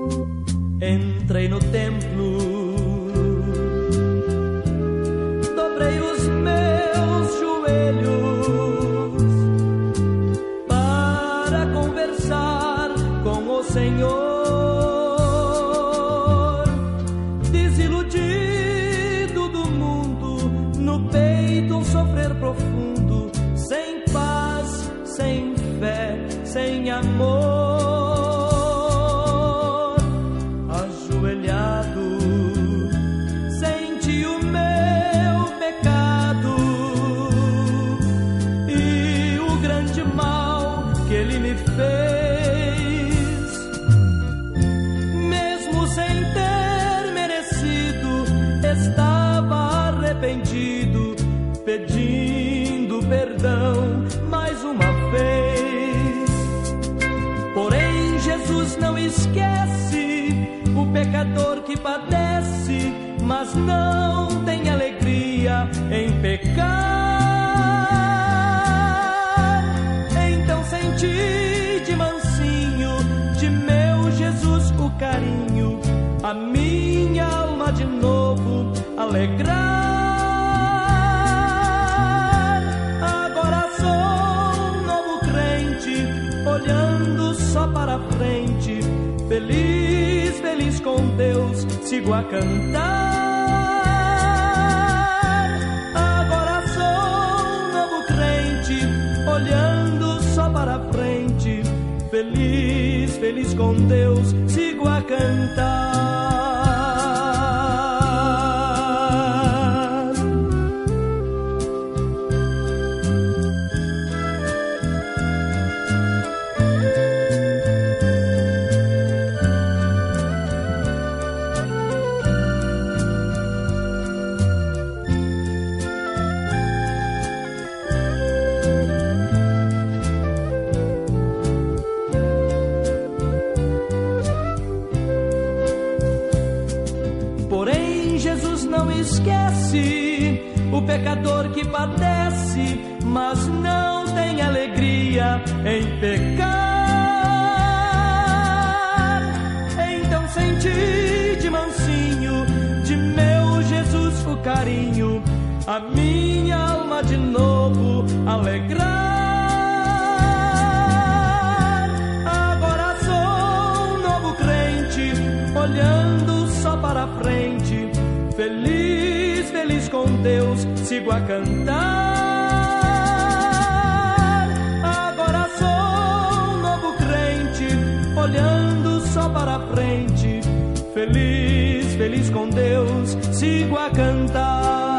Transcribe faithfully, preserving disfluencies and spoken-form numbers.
Entrei no templo, dobrei os meus joelhos para conversar com o Senhor. Desiludido do mundo, no peito um sofrer profundo, sem paz, sem fé, sem amor. Pedindo perdão mais uma vez. Porém Jesus não esquece o pecador que padece, mas não tem alegria em pecar. Então senti de mansinho de meu Jesus o carinho, a minha alma de novo alegrar. Olhando só para frente, feliz, feliz com Deus, sigo a cantar. Agora sou um novo crente, olhando só para frente, feliz, feliz com Deus, sigo a cantar. Esquece o pecador que padece, mas não tem alegria em pecar. Então senti de mansinho de meu Jesus o carinho, a minha alma de novo alegrar. Agora sou um novo crente, olhando só para frente, feliz, feliz com Deus, sigo a cantar. Agora sou um novo crente, olhando só para frente, feliz, feliz com Deus, sigo a cantar.